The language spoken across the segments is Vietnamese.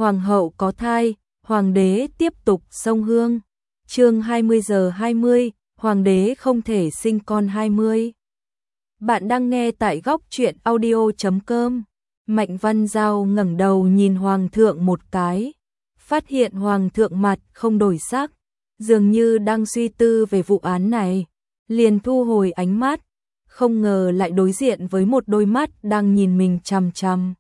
Hoàng hậu có thai, hoàng đế tiếp tục sông hương. Chương 20:20, hoàng đế không thể sinh con 20. Bạn đang nghe tại góc truyện audio.com. Mạnh Văn Giao ngẩng đầu nhìn hoàng thượng một cái, phát hiện hoàng thượng mặt không đổi sắc, dường như đang suy tư về vụ án này, liền thu hồi ánh mắt, không ngờ lại đối diện với một đôi mắt đang nhìn mình chằm chằm.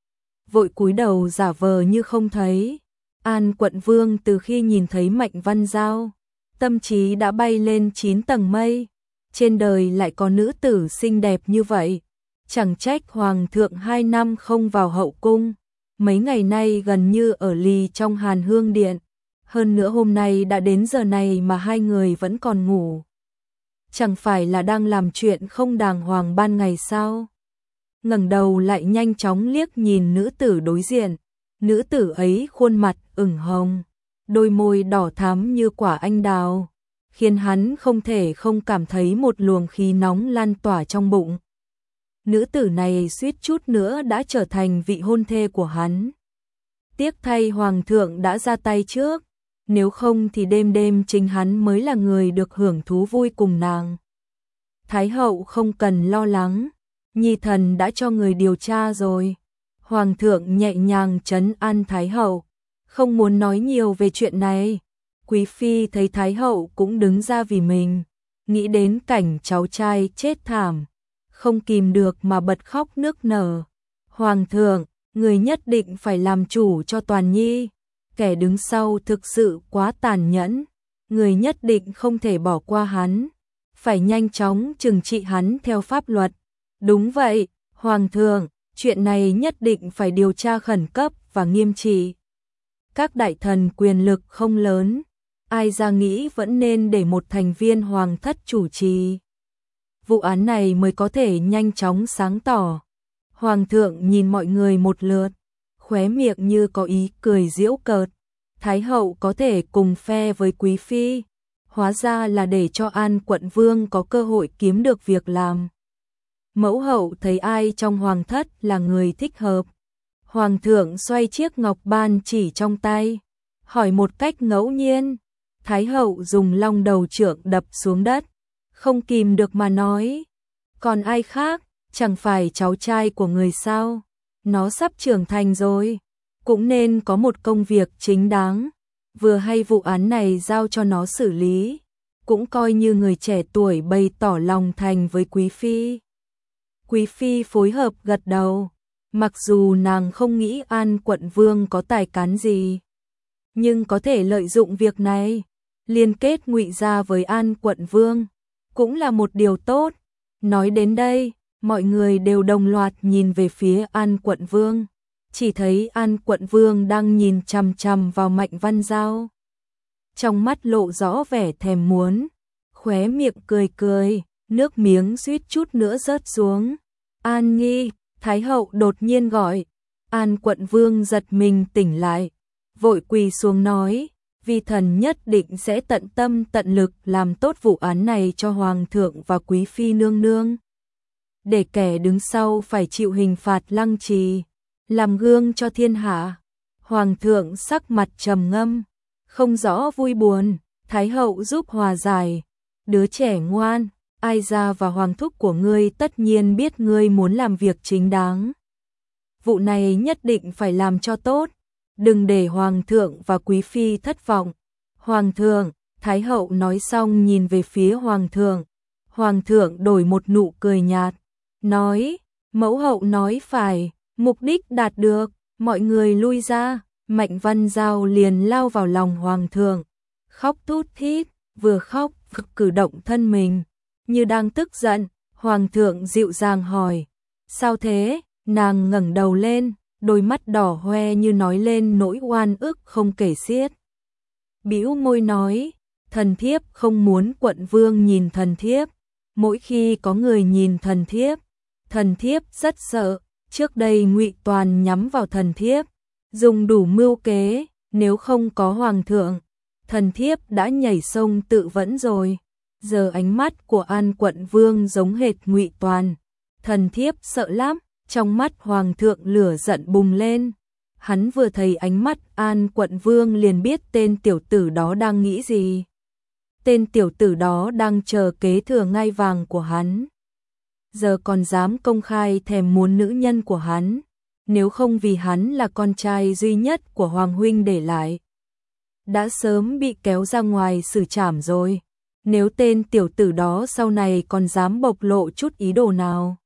Vội cúi đầu giả vờ như không thấy. An Quận Vương từ khi nhìn thấy Mạnh Văn Giao, tâm trí đã bay lên 9 tầng mây. Trên đời lại có nữ tử xinh đẹp như vậy. Chẳng trách hoàng thượng 2 năm không vào hậu cung, mấy ngày nay gần như ở lì trong Hàn Hương Điện. Hơn nữa hôm nay đã đến giờ này mà hai người vẫn còn ngủ. Chẳng phải là đang làm chuyện không đàng hoàng ban ngày sao? Ngẩng đầu lại nhanh chóng liếc nhìn nữ tử đối diện. Nữ tử ấy khuôn mặt ửng hồng, đôi môi đỏ thắm như quả anh đào, khiến hắn không thể không cảm thấy một luồng khí nóng lan tỏa trong bụng. Nữ tử này suýt chút nữa đã trở thành vị hôn thê của hắn. Tiếc thay hoàng thượng đã ra tay trước, nếu không thì đêm đêm chính hắn mới là người được hưởng thú vui cùng nàng. Thái hậu không cần lo lắng, nhi thần đã cho người điều tra rồi. Hoàng thượng nhẹ nhàng trấn an Thái hậu, không muốn nói nhiều về chuyện này. Quý phi thấy Thái hậu cũng đứng ra vì mình, nghĩ đến cảnh cháu trai chết thảm, không kìm được mà bật khóc nức nở. Hoàng thượng, người nhất định phải làm chủ cho Toàn Nhi, kẻ đứng sau thực sự quá tàn nhẫn, người nhất định không thể bỏ qua hắn, phải nhanh chóng trừng trị hắn theo pháp luật. Đúng vậy, Hoàng thượng, chuyện này nhất định phải điều tra khẩn cấp và nghiêm trị. Các đại thần quyền lực không lớn, ai ra nghĩ vẫn nên để một thành viên hoàng thất chủ trì. Vụ án này mới có thể nhanh chóng sáng tỏ. Hoàng thượng nhìn mọi người một lượt, khóe miệng như có ý cười giễu cợt. Thái hậu có thể cùng phe với quý phi, hóa ra là để cho An Quận Vương có cơ hội kiếm được việc làm. Mẫu hậu thấy ai trong hoàng thất là người thích hợp. Hoàng thượng xoay chiếc ngọc ban chỉ trong tay, hỏi một cách ngẫu nhiên. Thái hậu dùng long đầu trượng đập xuống đất, không kìm được mà nói. Còn ai khác, chẳng phải cháu trai của người sao? Nó sắp trưởng thành rồi, cũng nên có một công việc chính đáng. Vừa hay vụ án này giao cho nó xử lý, cũng coi như người trẻ tuổi bày tỏ lòng thành với quý phi. Quý phi phối hợp gật đầu, mặc dù nàng không nghĩ An Quận Vương có tài cán gì, nhưng có thể lợi dụng việc này, liên kết ngụy gia với An Quận Vương, cũng là một điều tốt. Nói đến đây, mọi người đều đồng loạt nhìn về phía An Quận Vương, chỉ thấy An Quận Vương đang nhìn chằm chằm vào Mạnh Văn Giao. Trong mắt lộ rõ vẻ thèm muốn, khóe miệng cười cười, nước miếng suýt chút nữa rớt xuống. An Nhi, Thái hậu đột nhiên gọi. An Quận Vương giật mình tỉnh lại, vội quỳ xuống nói, vi thần nhất định sẽ tận tâm tận lực làm tốt vụ án này cho hoàng thượng và quý phi nương nương. Để kẻ đứng sau phải chịu hình phạt lăng trì, làm gương cho thiên hạ. Hoàng thượng sắc mặt trầm ngâm, không rõ vui buồn. Thái hậu giúp hòa giải, đứa trẻ ngoan, ai ra và hoàng thúc của ngươi tất nhiên biết ngươi muốn làm việc chính đáng. Vụ này nhất định phải làm cho tốt, đừng để hoàng thượng và quý phi thất vọng. Hoàng thượng, Thái hậu nói xong nhìn về phía hoàng thượng. Hoàng thượng đổi một nụ cười nhạt, nói, mẫu hậu nói phải, mục đích đạt được, mọi người lui ra. Mạnh Văn Giao liền lao vào lòng hoàng thượng, khóc thút thít, vừa khóc vừa cử động thân mình, như đang tức giận. Hoàng thượng dịu dàng hỏi, sao thế? Nàng ngẩng đầu lên, đôi mắt đỏ hoe như nói lên nỗi oan ức không kể xiết. Bĩu môi nói, thần thiếp không muốn Quận Vương nhìn thần thiếp. Mỗi khi có người nhìn thần thiếp rất sợ. Trước đây Ngụy Toàn nhắm vào thần thiếp, dùng đủ mưu kế, nếu không có hoàng thượng, thần thiếp đã nhảy sông tự vẫn rồi. Giờ ánh mắt của An Quận Vương giống hệt Ngụy Toàn, thần thiếp sợ lắm. Trong mắt hoàng thượng lửa giận bùng lên, Hắn vừa thấy ánh mắt An Quận Vương liền biết tên tiểu tử đó đang nghĩ gì. Tên tiểu tử đó đang chờ kế thừa ngai vàng của hắn. Giờ còn dám công khai thèm muốn nữ nhân của hắn, nếu không vì hắn là con trai duy nhất của Hoàng huynh để lại, đã sớm bị kéo ra ngoài xử trảm rồi. Nếu tên tiểu tử đó sau này còn dám bộc lộ chút ý đồ nào,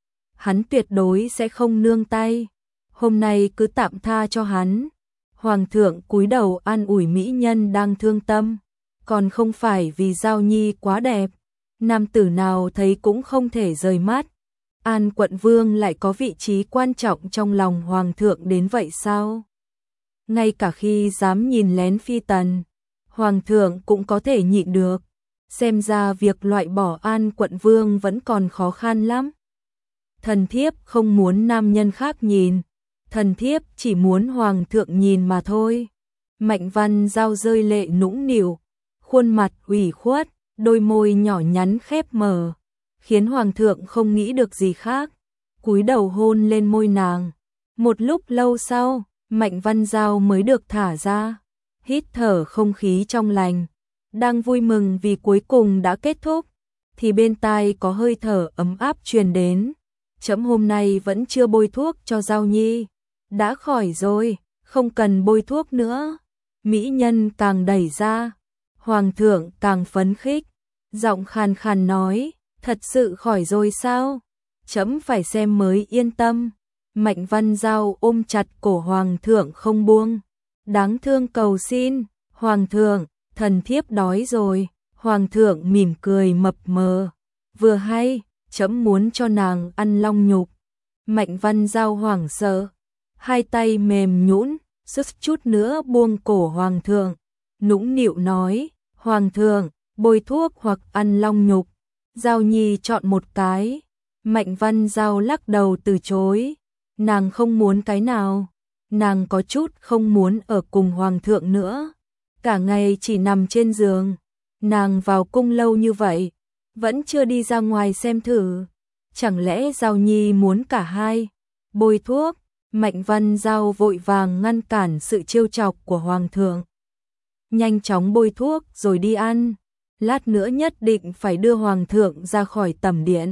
hắn tuyệt đối sẽ không nương tay. Hôm nay cứ tạm tha cho hắn. Hoàng thượng cúi đầu an ủi mỹ nhân đang thương tâm, còn không phải vì Giao Nhi quá đẹp, nam tử nào thấy cũng không thể rời mắt. An Quận Vương lại có vị trí quan trọng trong lòng Hoàng thượng đến vậy sao? Ngay cả khi dám nhìn lén phi tần, Hoàng thượng cũng có thể nhịn được. Xem ra việc loại bỏ An Quận Vương vẫn còn khó khăn lắm. Thần thiếp không muốn nam nhân khác nhìn, thần thiếp chỉ muốn Hoàng thượng nhìn mà thôi. Mạnh Văn Giao rơi lệ nũng nịu, khuôn mặt ủy khuất, đôi môi nhỏ nhắn khép mờ, khiến Hoàng thượng không nghĩ được gì khác, cúi đầu hôn lên môi nàng. Một lúc lâu sau, Mạnh Văn Giao mới được thả ra, hít thở không khí trong lành, đang vui mừng vì cuối cùng đã kết thúc, thì bên tai có hơi thở ấm áp truyền đến. Trẫm hôm nay vẫn chưa bôi thuốc cho Giao Nhi. Đã khỏi rồi, không cần bôi thuốc nữa. Mỹ nhân càng đẩy ra, Hoàng thượng càng phấn khích, giọng khàn khàn nói, thật sự khỏi rồi sao? Trẫm phải xem mới yên tâm. Mạnh Văn Giao ôm chặt cổ Hoàng thượng không buông, đáng thương cầu xin, Hoàng thượng, thần thiếp đói rồi. Hoàng thượng mỉm cười mập mờ, vừa hay, trẫm muốn cho nàng ăn long nhục. Mạnh Văn Giao hoảng sợ, hai tay mềm nhũn, suýt chút nữa buông cổ Hoàng thượng, nũng nịu nói, Hoàng thượng, bôi thuốc hoặc ăn long nhục, Giao Nhi chọn một cái. Mạnh Văn Giao lắc đầu từ chối, nàng không muốn cái nào, nàng có chút không muốn ở cùng Hoàng thượng nữa, cả ngày chỉ nằm trên giường, nàng vào cung lâu như vậy, vẫn chưa đi ra ngoài xem thử, chẳng lẽ Giao Nhi muốn cả hai? Bôi thuốc. Mạnh Văn Giao vội vàng ngăn cản sự trêu chọc của Hoàng thượng. Nhanh chóng bôi thuốc rồi đi ăn, lát nữa nhất định phải đưa Hoàng thượng ra khỏi tẩm điện.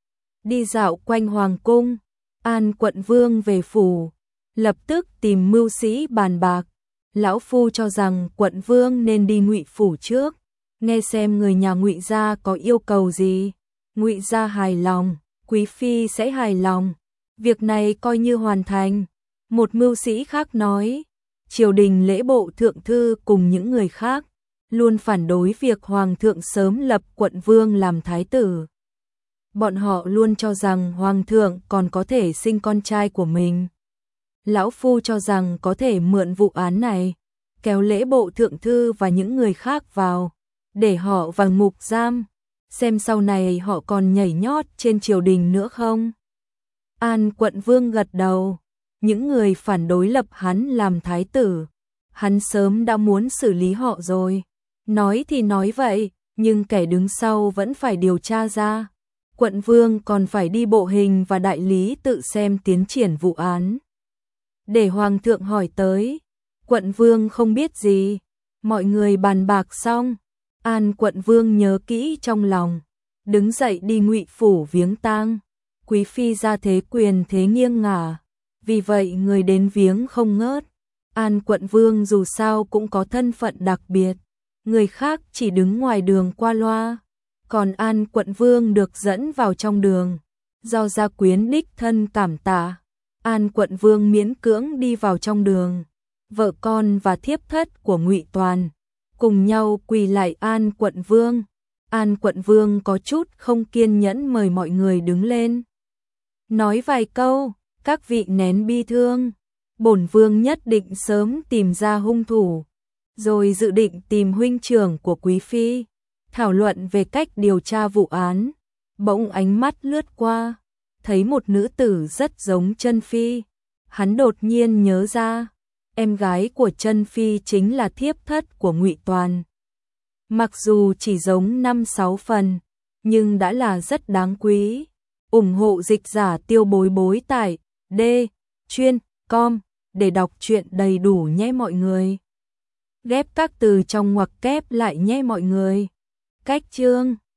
Đi dạo quanh Hoàng cung, An Quận Vương về phủ, lập tức tìm mưu sĩ bàn bạc. Lão phu cho rằng Quận Vương nên đi Ngụy phủ trước, nghe xem người nhà Ngụy gia có yêu cầu gì. Ngụy gia hài lòng, quý phi sẽ hài lòng, việc này coi như hoàn thành. Một mưu sĩ khác nói, triều đình lễ bộ thượng thư cùng những người khác luôn phản đối việc Hoàng thượng sớm lập Quận Vương làm thái tử. Bọn họ luôn cho rằng Hoàng thượng còn có thể sinh con trai của mình. Lão phu cho rằng có thể mượn vụ án này, kéo lễ bộ thượng thư và những người khác vào, để họ vào ngục giam, xem sau này họ còn nhảy nhót trên triều đình nữa không. An Quận Vương gật đầu, những người phản đối lập hắn làm thái tử, hắn sớm đã muốn xử lý họ rồi. Nói thì nói vậy, nhưng kẻ đứng sau vẫn phải điều tra ra. Quận Vương còn phải đi bộ hình và đại lý tự xem tiến triển vụ án. Để Hoàng thượng hỏi tới, Quận Vương không biết gì. Mọi người bàn bạc xong, An Quận Vương nhớ kỹ trong lòng, đứng dậy đi Ngụy phủ viếng tang. Quý phi ra thế quyền thế nghiêng ngả, vì vậy người đến viếng không ngớt. An Quận Vương dù sao cũng có thân phận đặc biệt, người khác chỉ đứng ngoài đường qua loa, còn An Quận Vương được dẫn vào trong đường, do gia quyến đích thân cảm tạ. An Quận Vương miễn cưỡng đi vào trong đường, vợ con và thiếp thất của Ngụy Toàn cùng nhau quỳ lại An Quận Vương. An Quận Vương có chút không kiên nhẫn mời mọi người đứng lên, nói vài câu, các vị nén bi thương, bổn vương nhất định sớm tìm ra hung thủ, rồi dự định tìm huynh trưởng của quý phi, thảo luận về cách điều tra vụ án. Bỗng ánh mắt lướt qua, thấy một nữ tử rất giống Chân Phi, hắn đột nhiên nhớ ra, em gái của Chân Phi chính là thiếp thất của Ngụy Toàn. Mặc dù chỉ giống 5-6 phần, nhưng đã là rất đáng quý. Ủng hộ dịch giả Tiêu Bối Bối tại D chuyên com để đọc truyện đầy đủ nhé mọi người. Ghép các từ trong ngoặc kép lại nhé mọi người. Cách chương